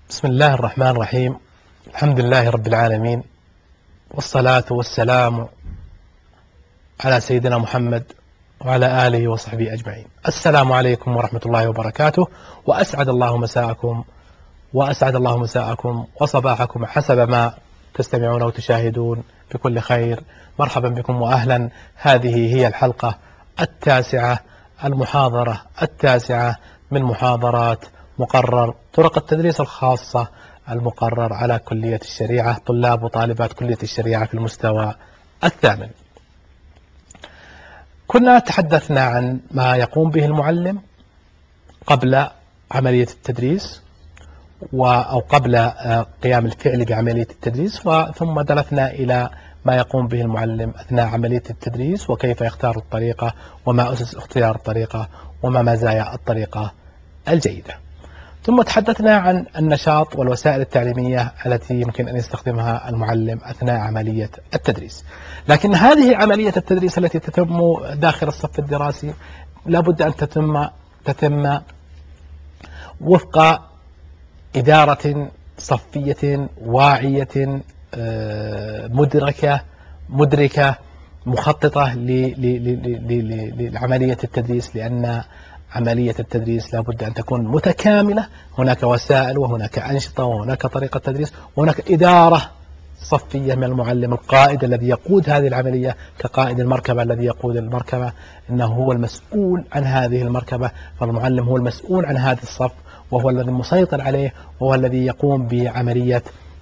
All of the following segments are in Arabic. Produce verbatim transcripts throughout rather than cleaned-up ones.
بسم الله الرحمن الرحيم. الحمد لله رب العالمين، والصلاة والسلام على سيدنا محمد وعلى آله وصحبه أجمعين. السلام عليكم ورحمة الله وبركاته، وأسعد الله مساءكم وأسعد الله مساءكم وصباحكم حسب ما تستمعون وتشاهدون بكل خير. مرحبا بكم وأهلا. هذه هي الحلقة التاسعة، المحاضرة التاسعة من محاضرات مقرر طرق التدريس الخاصة المقرر على كلية الشريعة، طلاب وطالبات كلية الشريعة في المستوى الثامن. كنا تحدثنا عن ما يقوم به المعلم قبل عملية التدريس أو قبل قيام الفعل بعملية التدريس، ثم دلفنا إلى ما يقوم به المعلم أثناء عملية التدريس وكيف يختار الطريقة وما أسس اختيار الطريقة وما مزايا الطريقة الجيدة. ثم تحدثنا عن النشاط والوسائل التعليمية التي يمكن أن يستخدمها المعلم أثناء عملية التدريس. لكن هذه عملية التدريس التي تتم داخل الصف الدراسي لابد أن تتم تتم وفق إدارة صفية واعية مدركة مدركة مخططة لعملية التدريس، لأن عملية التدريس لابد أن تكون متكاملة. هناك وسائل وهناك أنشطة وهناك طريقة تدريس وهناك إدارة صفية من المعلم القائد الذي يقود هذه العملية، كقائد المركبة الذي يقود المركبة، إنه هو المسؤول عن هذه المركبة. فالمعلم هو المسؤول عن هذا الصف، وهو الذي مسيطر عليه، وهو الذي يقوم بعملية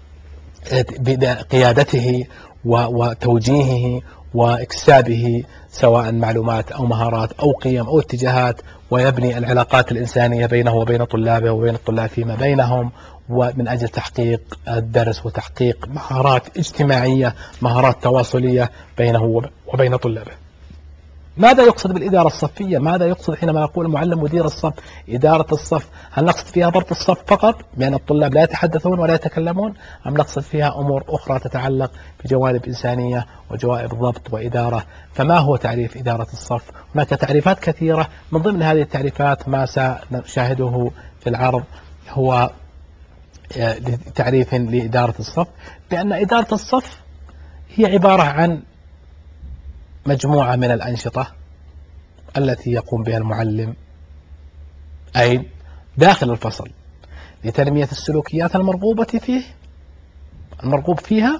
قيادته وتوجيهه وإكسابه سواء معلومات أو مهارات أو قيم أو اتجاهات، ويبني العلاقات الإنسانية بينه وبين طلابه وبين الطلاب فيما بينهم، ومن أجل تحقيق الدرس وتحقيق مهارات اجتماعية، مهارات تواصلية بينه وبين طلابه. ماذا يقصد بالإدارة الصفية؟ ماذا يقصد حينما يقول المعلم مدير الصف؟ إدارة الصف، هل نقصد فيها ضبط الصف فقط بأن الطلاب لا يتحدثون ولا يتكلمون، أم نقصد فيها أمور أخرى تتعلق بجوانب إنسانية وجوانب ضبط وإدارة؟ فما هو تعريف إدارة الصف؟ هناك تعريفات كثيرة. من ضمن هذه التعريفات ما سنشاهده في العرض هو تعريف لإدارة الصف، بأن إدارة الصف هي عبارة عن مجموعة من الأنشطة التي يقوم بها المعلم أي داخل الفصل لتنمية السلوكيات المرغوبة فيه المرغوب فيها،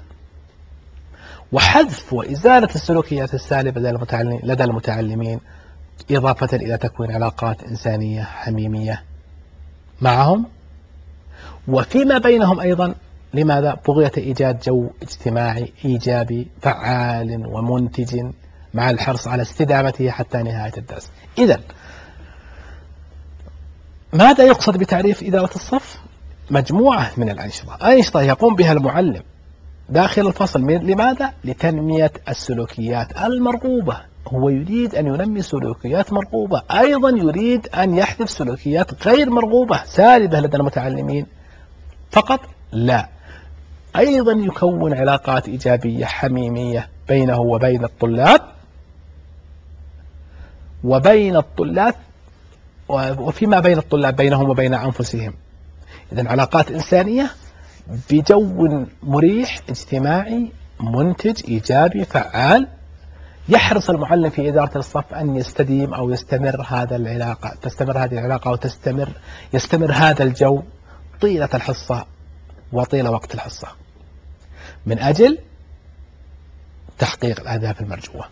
وحذف وإزالة السلوكيات السالبة لدى المتعلمين، إضافة إلى تكوين علاقات إنسانية حميمية معهم وفيما بينهم أيضا. لماذا؟ بغية إيجاد جو اجتماعي إيجابي فعال ومنتج، مع الحرص على استدامته حتى نهاية الدرس. إذن ماذا يقصد بتعريف إدارة الصف؟ مجموعة من الأنشطة أنشطة يقوم بها المعلم داخل الفصل. لماذا؟ لتنمية السلوكيات المرغوبة. هو يريد أن ينمي سلوكيات مرغوبة، أيضا يريد أن يحذف سلوكيات غير مرغوبة سالبة لدى المتعلمين فقط لا، أيضا يكون علاقات إيجابية حميمية بينه وبين الطلاب وبين الطلاب وفيما بين الطلاب بينهم وبين أنفسهم. إذن علاقات إنسانية بجو مريح اجتماعي منتج إيجابي فعال. يحرص المعلم في إدارة الصف أن يستديم أو يستمر هذا العلاقة تستمر هذه العلاقة وتستمر يستمر هذا الجو طيلة الحصة وطيلة وقت الحصة من أجل تحقيق الأهداف المرجوة.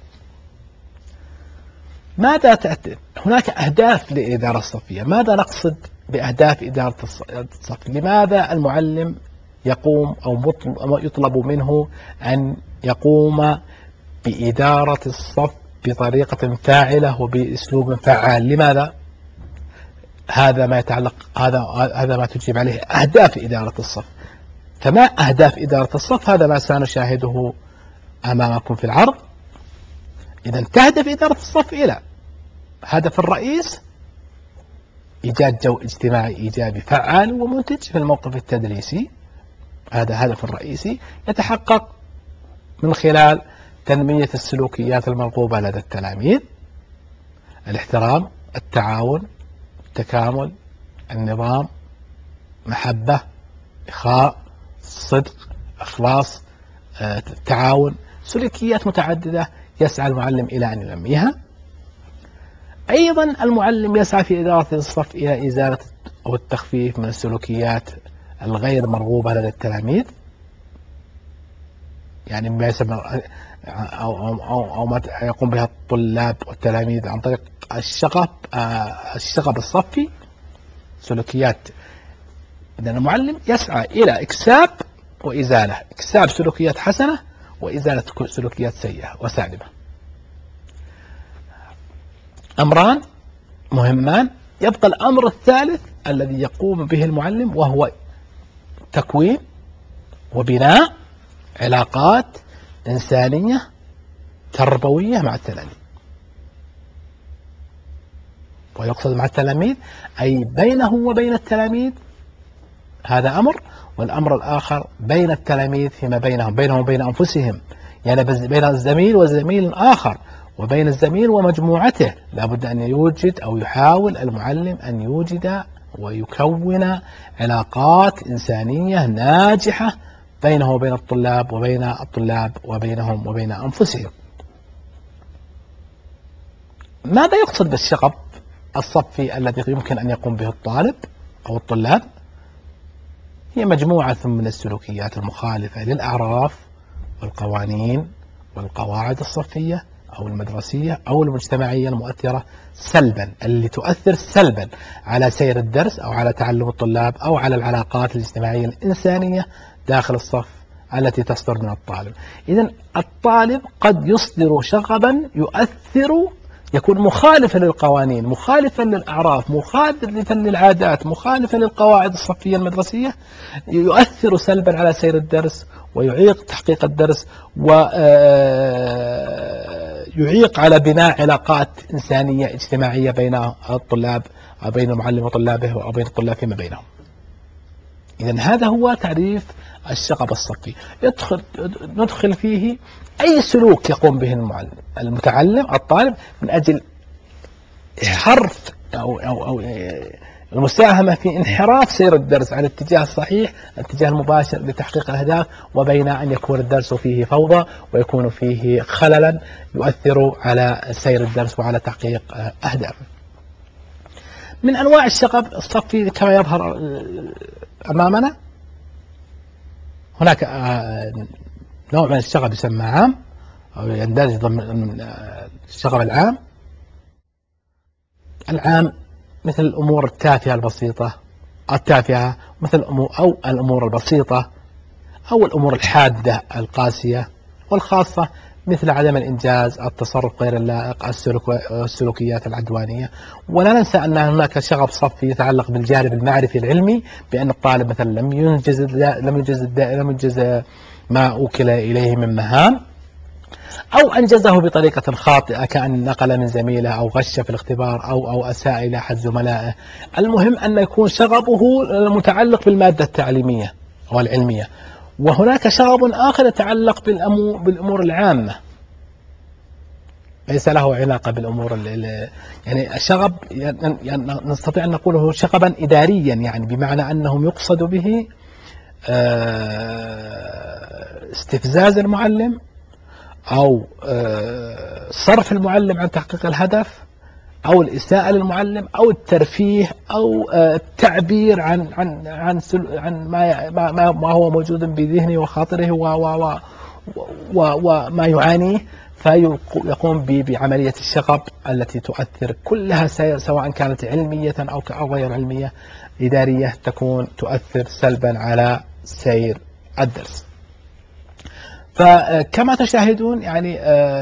ماذا تأتي؟ هناك أهداف للإدارة الصفية. ماذا نقصد بأهداف إدارة الصف؟ لماذا المعلم يقوم أو يطلب منه أن يقوم بإدارة الصف بطريقة فاعلة وبأسلوب فعال؟ لماذا؟ هذا ما يتعلق هذا هذا ما تجيب عليه أهداف إدارة الصف. فما أهداف إدارة الصف؟ هذا ما سنشاهده أمامكم في العرض. إذا تهدف إدارة الصف إلى هدف الرئيس إيجاد جو اجتماعي إيجابي فعال ومنتج في الموقف التدريسي. هذا الهدف الرئيسي يتحقق من خلال تنمية السلوكيات المرغوبة لدى التلاميذ: الاحترام، التعاون، التكامل، النظام، محبة، إخاء، صدق، إخلاص، تعاون، سلوكيات متعددة يسعى المعلم إلى أن ينميها. أيضا المعلم يسعى في إدارة الصف إلى إزالة أو التخفيف من السلوكيات الغير مرغوبة لدى التلاميذ، يعني ما يسمى أو, أو, أو, أو ما يقوم بها الطلاب والتلاميذ عن طريق الشغب الشغب الصفي، سلوكيات. إذن المعلم يسعى إلى إكساب وإزالة، إكساب سلوكيات حسنة وإزالة سلوكيات سيئة وسالبة. أمران مهمان. يبقى الأمر الثالث الذي يقوم به المعلم، وهو تكوين وبناء علاقات إنسانية تربوية مع التلاميذ. ويقصد مع التلاميذ أي بينه وبين التلاميذ، هذا أمر. والأمر الآخر بين التلاميذ فيما بينهم، بينهم وبين أنفسهم، يعني بين الزميل وزميل آخر، وبين الزميل ومجموعته. لابد أن يوجد أو يحاول المعلم أن يوجد ويكون علاقات إنسانية ناجحة بينه وبين الطلاب، وبين الطلاب وبينهم وبين أنفسهم. ماذا يقصد بالشغب الصفي الذي يمكن أن يقوم به الطالب أو الطلاب؟ هي مجموعة من السلوكيات المخالفة للأعراف والقوانين والقواعد الصفية أو المدرسية أو المجتمعية المؤثرة سلبا، اللي تؤثر سلبا على سير الدرس أو على تعلم الطلاب أو على العلاقات الاجتماعية الإنسانية داخل الصف التي تصدر من الطالب. إذن الطالب قد يصدر شغبا يؤثر، يكون مخالفا للقوانين، مخالفا للأعراف، مخالفا للعادات، مخالفا للقواعد الصفية المدرسية، يؤثر سلبا على سير الدرس ويعيق تحقيق الدرس ويعيق على بناء علاقات إنسانية اجتماعية بين الطلاب، بين المعلم وطلابه وبين الطلاب فيما بينهم. إذن هذا هو تعريف الشغب الصفي. يدخل ندخل فيه أي سلوك يقوم به المعلم المتعلم الطالب من أجل حرف أو, أو, أو المساهمة في انحراف سير الدرس عن الاتجاه الصحيح، الاتجاه المباشر لتحقيق الأهداف، وبين أن يكون الدرس فيه فوضى ويكون فيه خللا يؤثر على سير الدرس وعلى تحقيق أهدافه. من أنواع الشغب الصفي كما يظهر أمامنا، هناك نوع من الشغب يسمى عام أو يندرج ضمن الشغب العام. العام مثل الأمور التافهة البسيطة التافهة مثل الأمور أو الأمور البسيطة أو الأمور الحادة القاسية، والخاصة مثل عدم الإنجاز، التصرف غير اللائق، السلوك السلوكيات العدوانية. ولا ننسى أن هناك شغب صفي يتعلق بالجانب المعرفي العلمي، بأن الطالب مثلا لم ينجز لم ينجز لم ينجز ما أوكل إليه من مهام، أو أنجزه بطريقة خاطئة كأن نقل من زميله أو غش في الاختبار أو أو أساء إلى أحد زملائه. المهم أن يكون شغبه متعلق بالمادة التعليمية والعلمية. وهناك شغب آخر يتعلق بالأمور العامة، ليس له علاقة بالأمور اللي يعني الشغب يعني نستطيع أن نقوله شغبا إداريا، يعني بمعنى أنهم يقصد به استفزاز المعلم أو صرف المعلم عن تحقيق الهدف أو الإساءة للمعلم أو الترفيه أو التعبير عن عن عن عن ما ما ما هو موجود بذهنه وخاطره وما يعانيه، فيقوم بعملية الشغب التي تؤثر كلها سواء كانت علمية أو غير علمية، إدارية، تكون تؤثر سلبا على سير الدرس. فكما تشاهدون يعني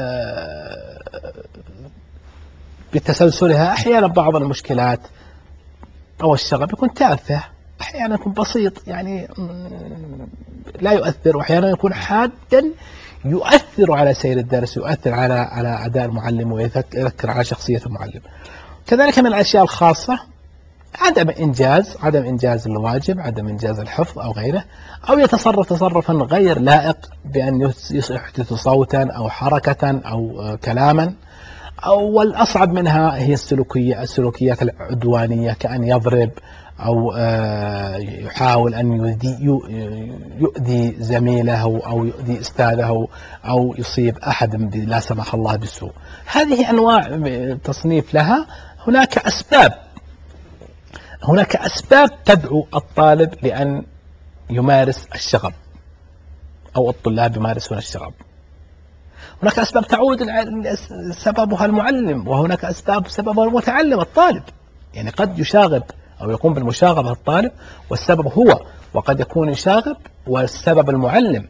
بتسلسلها أحيانا بعض المشكلات أو الشغب يكون تافه، أحيانا يكون بسيط يعني لا يؤثر، وأحيانا يكون حادا يؤثر على سير الدرس، يؤثر على على أداء المعلم ويذكر على شخصية المعلم. كذلك من الأشياء الخاصة عدم إنجاز عدم إنجاز الواجب، عدم إنجاز الحفظ أو غيره، أو يتصرف تصرفا غير لائق بأن يحدث صوتا أو حركة أو كلاما، أو والأصعب منها هي السلوكية السلوكيات العدوانية كأن يضرب أو يحاول أن يؤذي زميله أو يؤذي أستاذه أو يصيب أحد لا سمح الله بالسوء. هذه أنواع تصنيف لها. هناك أسباب هناك أسباب تدعو الطالب لأن يمارس الشغب أو الطلاب يمارسون الشغب. هناك أسباب تعود سببها المعلم، وهناك أسباب سببها المتعلم الطالب. يعني قد يشاغب أو يقوم بالمشاغبة الطالب والسبب هو، وقد يكون يشاغب والسبب المعلم.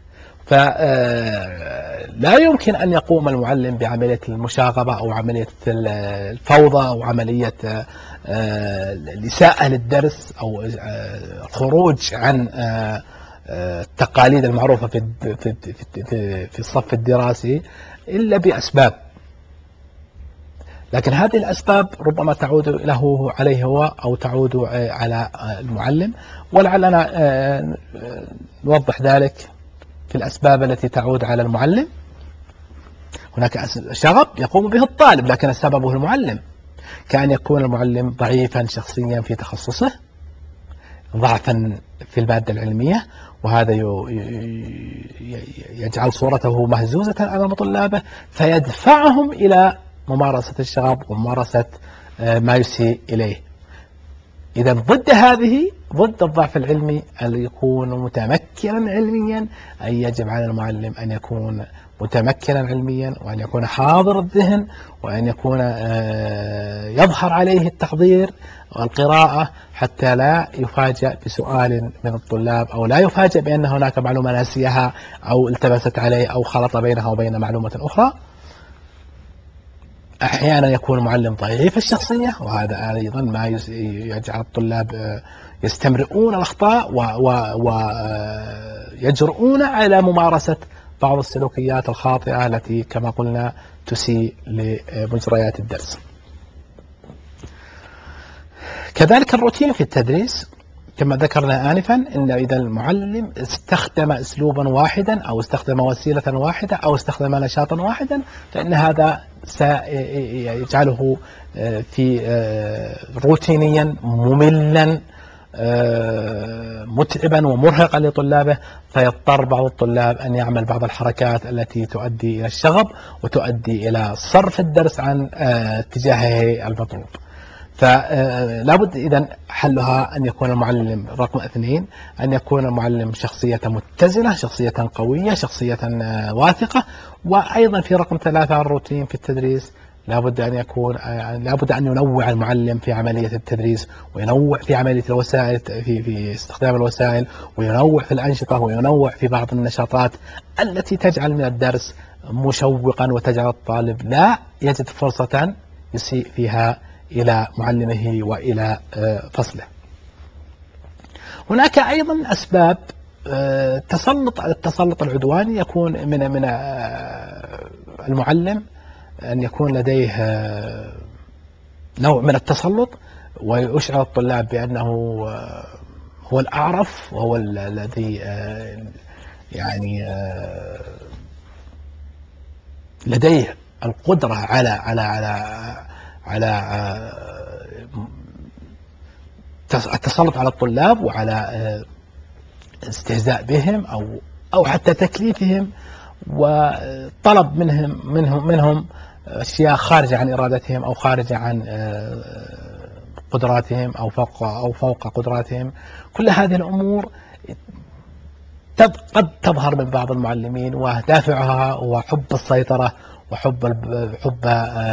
فلا يمكن أن يقوم المعلم بعملية المشاغبة أو عملية الفوضى أو عملية الإساءة للدرس أو الخروج عن التقاليد المعروفة في في الصف الدراسي إلا بأسباب. لكن هذه الأسباب ربما تعود له عليه هو أو تعود على المعلم، ولعلنا نوضح ذلك في الأسباب التي تعود على المعلم. هناك شغب يقوم به الطالب لكن سببه المعلم، كأن يكون المعلم ضعيفا شخصيا في تخصصه، ضعفا في المادة العلمية، وهذا يجعل صورته مهزوزة أمام طلابه فيدفعهم إلى ممارسة الشغب وممارسة ما يسيء إليه. إذا ضد هذه، ضد الضعف العلمي أن يكون متمكنا علميا، أي يجب على المعلم أن يكون متمكنا علميا، وأن يكون حاضر الذهن، وأن يكون يظهر عليه التحضير والقراءة حتى لا يفاجأ بسؤال من الطلاب، أو لا يفاجأ بأن هناك معلومة ناسيها أو التبست عليه أو خلط بينها وبين معلومة أخرى. أحيانا يكون المعلم ضعيف الشخصية، وهذا أيضا ما يجعل الطلاب يستمرئون الأخطاء ويجرؤون على ممارسة بعض السلوكيات الخاطئة التي كما قلنا تسيء لمجريات الدرس. كذلك الروتين في التدريس كما ذكرنا آنفا، إن إذا المعلم استخدم أسلوبا واحدا أو استخدم وسيلة واحدة أو استخدم نشاطا واحدا، فإن هذا سيجعله في روتينيا مملا متعبا ومرهقا لطلابه، فيضطر بعض الطلاب أن يعمل بعض الحركات التي تؤدي إلى الشغب وتؤدي إلى صرف الدرس عن اتجاهه المطلوب. فلا بد إذن حلها أن يكون المعلم رقم اثنين، أن يكون المعلم شخصية متزنة، شخصية قوية، شخصية واثقة. وأيضا في رقم ثلاثة الروتين في التدريس، لا بد أن يكون لا بد أن ينوع المعلم في عملية التدريس، وينوع في عملية الوسائل في في استخدام الوسائل، وينوع في الأنشطة، وينوع في بعض النشاطات التي تجعل من الدرس مشوقا وتجعل الطالب لا يجد فرصة يسيء فيها إلى معلمه وإلى فصله. هناك أيضا أسباب تسلط التسلط العدواني، يكون من من المعلم أن يكون لديه نوع من التسلط ويشعر الطلاب بأنه هو الأعرف وهو الذي يعني لديه القدرة على على على على التسلط على الطلاب وعلى استهزاء بهم أو أو حتى تكليفهم وطلب منهم منهم منهم أشياء خارجة عن إرادتهم أو خارجة عن قدراتهم أو فوق أو فوق قدراتهم. كل هذه الأمور قد تظهر من بعض المعلمين، ودافعها هو حب السيطرة وحب حب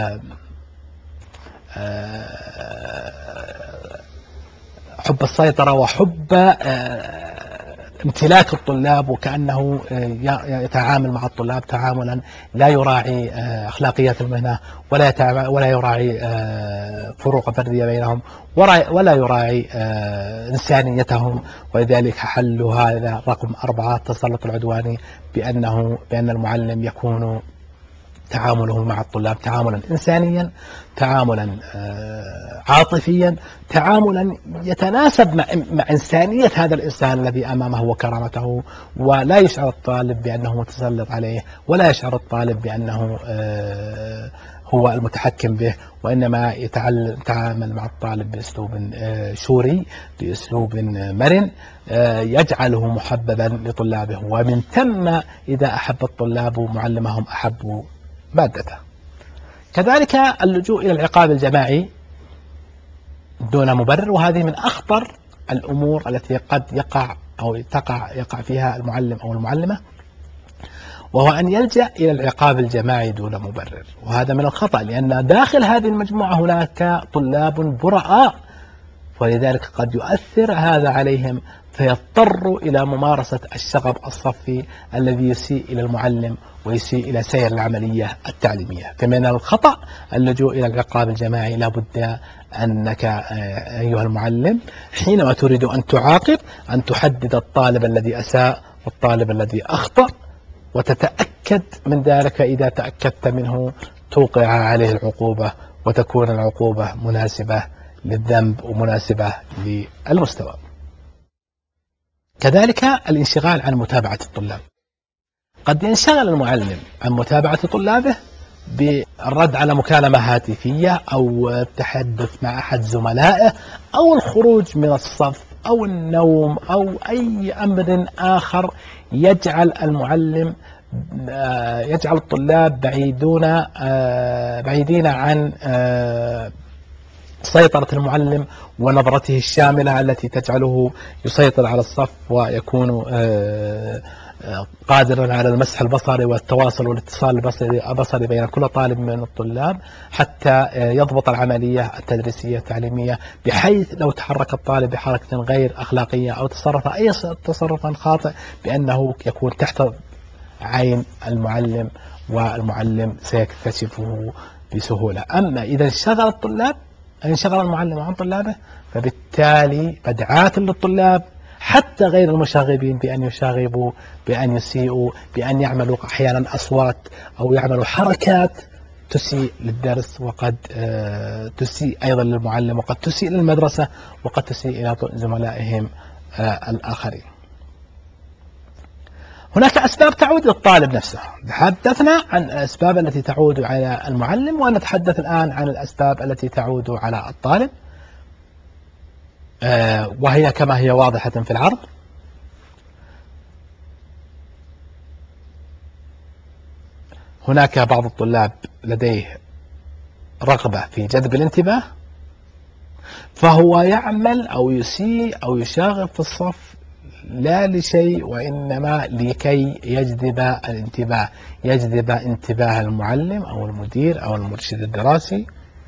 حب السيطرة وحب امتلاك الطلاب، وكأنه يتعامل مع الطلاب تعاملا لا يراعي أخلاقيات المهنة ولا ولا يراعي فروق فردية بينهم ولا يراعي إنسانيتهم. ولذلك حل هذا رقم أربعة التسلط العدواني، بأنه بأن المعلم يكون تعامله مع الطلاب تعاملا إنسانيا، تعاملا عاطفيا، تعاملا يتناسب مع, مع إنسانية هذا الإنسان الذي أمامه وكرامته، ولا يشعر الطالب بأنه متسلط عليه، ولا يشعر الطالب بأنه هو المتحكم به، وإنما يتعامل مع الطالب بأسلوب شوري، بأسلوب مرن يجعله محببا لطلابه، ومن ثم إذا أحب الطلاب معلمهم أحبوا مادته. كذلك اللجوء إلى العقاب الجماعي دون مبرر، وهذه من أخطر الأمور التي قد يقع أو تقع يقع فيها المعلم أو المعلمة، وهو أن يلجأ إلى العقاب الجماعي دون مبرر، وهذا من الخطأ، لأن داخل هذه المجموعة هناك طلاب براء، ولذلك قد يؤثر هذا عليهم فيضطروا إلى ممارسة الشغب الصفي الذي يسيء إلى المعلم ويسيء إلى سير العملية التعليمية. فمن الخطأ اللجوء إلى العقاب الجماعي. لا بد أنك أيها المعلم حينما تريد أن تعاقب أن تحدد الطالب الذي أساء والطالب الذي أخطأ، وتتأكد من ذلك. إذا تأكدت منه توقع عليه العقوبة، وتكون العقوبة مناسبة للذنب ومناسبة للمستوى. كذلك الانشغال عن متابعة الطلاب. قد ينشغل المعلم عن متابعة طلابه بالرد على مكالمة هاتفية، أو التحدث مع أحد زملائه، أو الخروج من الصف، أو النوم، أو أي أمر آخر يجعل المعلم يجعل الطلاب بعيدون بعيدين عن سيطرة المعلم ونظرته الشاملة التي تجعله يسيطر على الصف ويكون قادرا على المسح البصري والتواصل والاتصال البصري بين كل طالب من الطلاب، حتى يضبط العملية التدريسية التعليمية، بحيث لو تحرك الطالب بحركة غير أخلاقية أو تصرف أي تصرف خاطئ بأنه يكون تحت عين المعلم، والمعلم سيكتشفه بسهولة. أما إذا انشغل الطلاب انشغل المعلم عن طلابه، فبالتالي مدعاة للطلاب حتى غير المشاغبين بأن يشاغبوا، بأن يسيئوا، بأن يعملوا أحيانا أصوات أو يعملوا حركات تسيء للدرس، وقد تسيء أيضا للمعلم، وقد تسيء للمدرسة، وقد تسيء إلى زملائهم الآخرين. هناك أسباب تعود للطالب نفسه. تحدثنا عن الأسباب التي تعود على المعلم، ونتحدث الآن عن الأسباب التي تعود على الطالب، وهي كما هي واضحة في العرض. هناك بعض الطلاب لديه رغبة في جذب الانتباه، فهو يعمل أو يسيء أو يشاغب في الصف لا لشيء، وإنما لكي يجذب الانتباه، يجذب انتباه المعلم أو المدير أو المرشد الدراسي،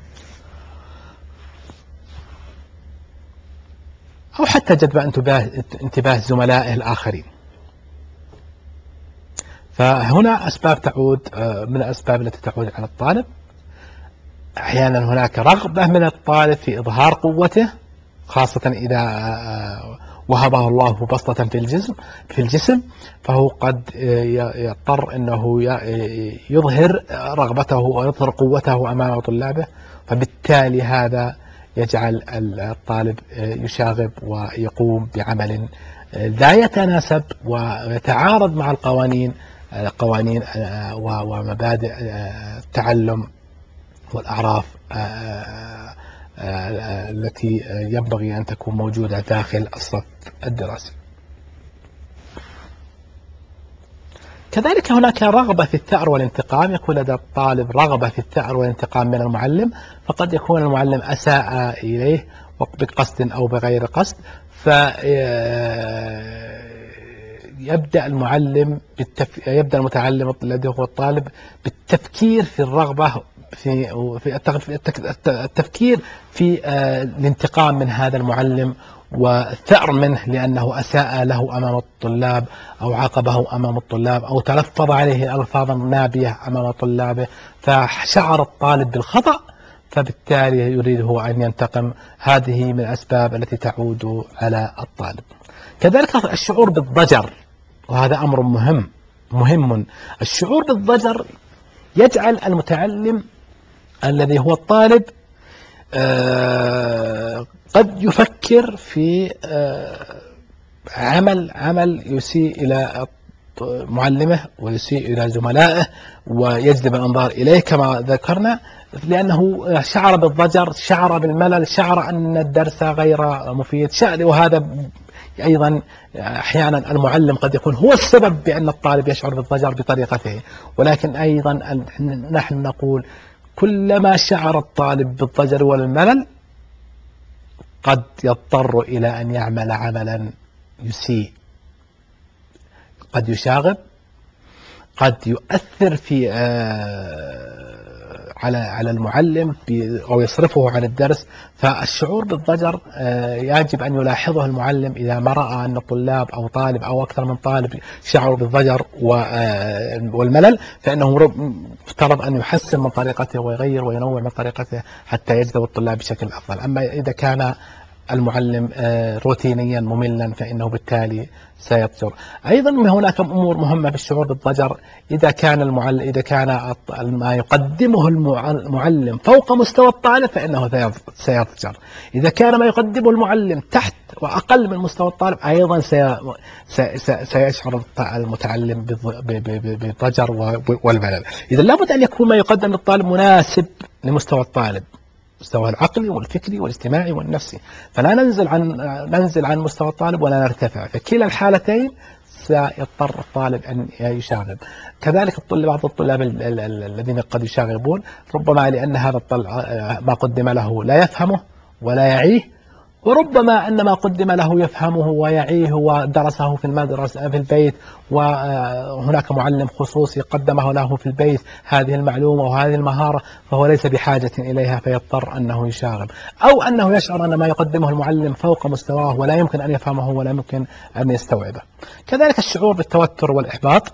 أو حتى جذب انتباه انتباه زملائه الآخرين. فهنا أسباب تعود من الأسباب التي تعود على الطالب. أحيانا هناك رغبة من الطالب في إظهار قوته، خاصة إذا وهبه الله بسطة في الجسم في الجسم فهو قد يضطر أنه يظهر رغبته ويظهر قوته أمام طلابه، فبالتالي هذا يجعل الطالب يشاغب ويقوم بعمل لا يتناسب ويتعارض مع القوانين قوانين ومبادئ التعلم والأعراف التي ينبغي أن تكون موجودة داخل الصف الدراسي. كذلك هناك رغبة في الثأر والانتقام. يكون لدى الطالب رغبة في الثأر والانتقام من المعلم، فقد يكون المعلم أساء إليه بقصد أو بغير قصد، فيبدأ المعلم بالتف... يبدأ المتعلم الذي هو الطالب بالتفكير في الرغبة في في التفكير في الانتقام من هذا المعلم والثأر منه لأنه أساء له أمام الطلاب، أو عاقبه أمام الطلاب، أو تلفظ عليه ألفاظا نابية أمام طلابه، فشعر الطالب بالخطأ، فبالتالي يريد هو أن ينتقم. هذه من الأسباب التي تعود على الطالب. كذلك الشعور بالضجر، وهذا أمر مهم مهم الشعور بالضجر يجعل المتعلم الذي هو الطالب آه قد يفكر في آه عمل عمل يسيء إلى معلمه ويسيء إلى زملائه ويجذب الأنظار إليه كما ذكرنا، لأنه شعر بالضجر، شعر بالملل، شعر أن الدرس غير مفيد، وهذا أيضا أحيانا المعلم قد يكون هو السبب بأن الطالب يشعر بالضجر بطريقته. ولكن أيضا نحن نقول كلما شعر الطالب بالضجر والملل قد يضطر إلى أن يعمل عملا يسيء، قد يشاغب، قد يؤثر في على على المعلم أو يصرفه عن الدرس. فالشعور بالضجر يجب أن يلاحظه المعلم إذا ما رأى أن الطلاب أو طالب أو أكثر من طالب شعروا بالضجر والملل، فإنه يفترض أن يحسن من طريقته ويغير وينوع من طريقته حتى يجذب الطلاب بشكل أفضل. أما إذا كان المعلم روتينيا مملا فإنه بالتالي سيضجر. أيضا هناك أمور مهمة بالشعور بالضجر. إذا كان المعلم إذا كان ما يقدمه المعلم فوق مستوى الطالب فإنه سيضجر. إذا كان ما يقدمه المعلم تحت وأقل من مستوى الطالب أيضا سيشعر المتعلم بالضجر والملل. إذا لابد أن يكون ما يقدم للطالب مناسب لمستوى الطالب، مستوى العقلي والفكري والاجتماعي والنفسي، فلا ننزل عن ننزل عن مستوى الطالب ولا نرتفع. في كلا الحالتين سيضطر الطالب أن يشاغب. كذلك الطلاب بعض الطلاب الذين قد يشاغبون ربما لأن هذا ما قدم له لا يفهمه ولا يعيه، وربما أن ما قدم له يفهمه ويعيه ودرسه في المدرسة في البيت، وهناك معلم خصوصي قدمه له في البيت هذه المعلومة وهذه المهارة فهو ليس بحاجة إليها فيضطر أنه يشاغب، أو أنه يشعر أن ما يقدمه المعلم فوق مستواه ولا يمكن أن يفهمه ولا يمكن أن يستوعبه. كذلك الشعور بالتوتر والإحباط،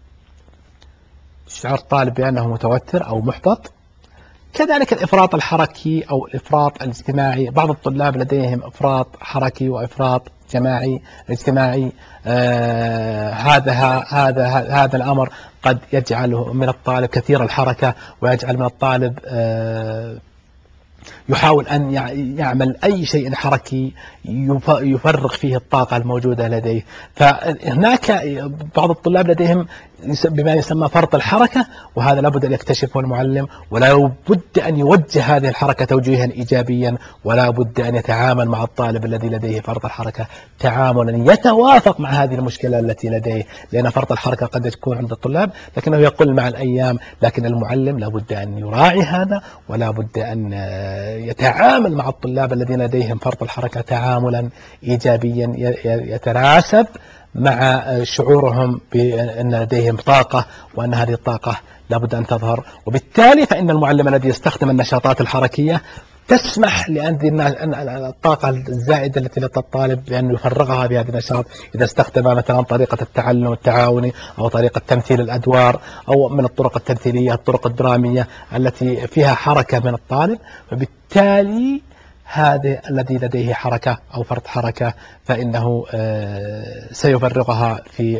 شعور الطالب بأنه متوتر أو محبط. كذلك الإفراط الحركي أو الإفراط الاجتماعي، بعض الطلاب لديهم إفراط حركي وإفراط جماعي اجتماعي. آه هذا هذا هذا الأمر قد يجعله من الطالب كثير الحركة ويجعل من الطالب آه يحاول أن يعمل أي شيء حركي يفرغ فيه الطاقة الموجودة لديه. فهناك بعض الطلاب لديهم بما يسمى فرط الحركة، وهذا لابد أن يكتشفه المعلم، ولا بد أن يوجه هذه الحركة توجيها إيجابيا، ولا بد أن يتعامل مع الطالب الذي لديه فرط الحركة تعاملا يتوافق مع هذه المشكلة التي لديه، لأن فرط الحركة قد يكون عند الطلاب لكنه يقل مع الأيام، لكن المعلم لا بد أن يراعي هذا، ولا بد أن يتعامل مع الطلاب الذين لديهم فرط الحركة تعاملا إيجابيا يتناسب مع شعورهم بأن لديهم طاقة وأن هذه الطاقة لابد أن تظهر. وبالتالي فإن المعلم الذي يستخدم النشاطات الحركية تسمح لأن الطاقة الزائدة التي لدى الطالب بأن يفرغها بهذا النشاط. إذا استخدم مثلا طريقة التعلم التعاوني أو طريقة تمثيل الأدوار أو من الطرق التمثيلية الطرق الدرامية التي فيها حركة من الطالب، فبالتالي هذا الذي لديه حركة أو فرط حركة فإنه سيفرغها في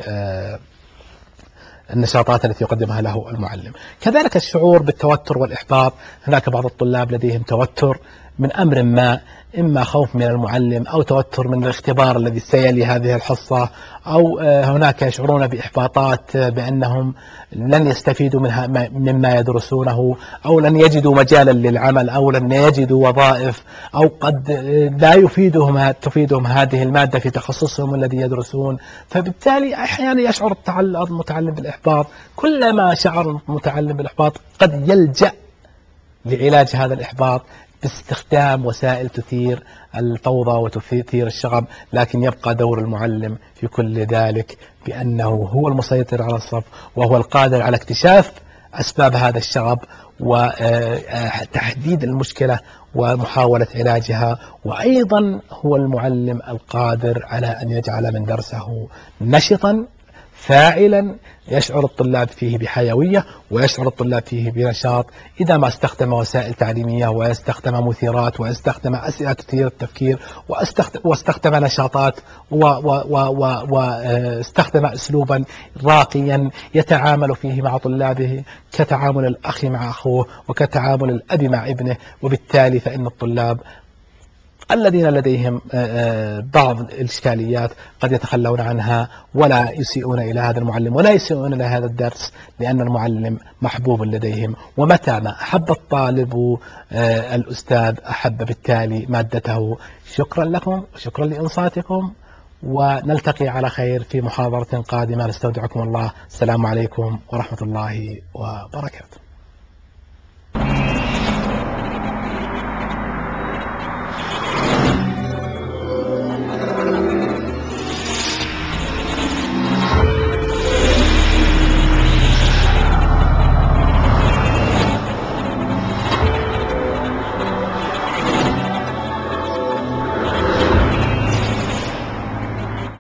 النشاطات التي يقدمها له المعلم. كذلك الشعور بالتوتر والإحباط، هناك بعض الطلاب لديهم توتر من أمر ما، إما خوف من المعلم أو توتر من الاختبار الذي سيلي هذه الحصة، أو هناك يشعرون بإحباطات بأنهم لن يستفيدوا منها مما يدرسونه، أو لن يجدوا مجالا للعمل، أو لن يجدوا وظائف، أو قد لا يفيدهم تفيدهم هذه المادة في تخصصهم الذي يدرسون. فبالتالي أحيانا يشعر المتعلم بالإحباط. كلما شعر المتعلم بالإحباط قد يلجأ لعلاج هذا الإحباط باستخدام وسائل تثير الفوضى وتثير الشغب، لكن يبقى دور المعلم في كل ذلك بأنه هو المسيطر على الصف، وهو القادر على اكتشاف أسباب هذا الشغب وتحديد المشكلة ومحاولة علاجها، وأيضا هو المعلم القادر على أن يجعل من درسه نشطا فاعلا يشعر الطلاب فيه بحيوية ويشعر الطلاب فيه بنشاط، إذا ما استخدم وسائل تعليمية ويستخدم مثيرات ويستخدم أسئلة تثير التفكير واستخدم نشاطات واستخدم أسلوبا راقيا يتعامل فيه مع طلابه كتعامل الأخ مع أخوه وكتعامل الأب مع ابنه. وبالتالي فإن الطلاب الذين لديهم بعض الإشكاليات قد يتخلون عنها ولا يسيئون إلى هذا المعلم ولا يسيئون إلى هذا الدرس، لأن المعلم محبوب لديهم، ومتى ما أحب الطالب الأستاذ أحب بالتالي مادته. شكرا لكم وشكرا لإنصاتكم، ونلتقي على خير في محاضرة قادمة. نستودعكم الله. السلام عليكم ورحمة الله وبركاته.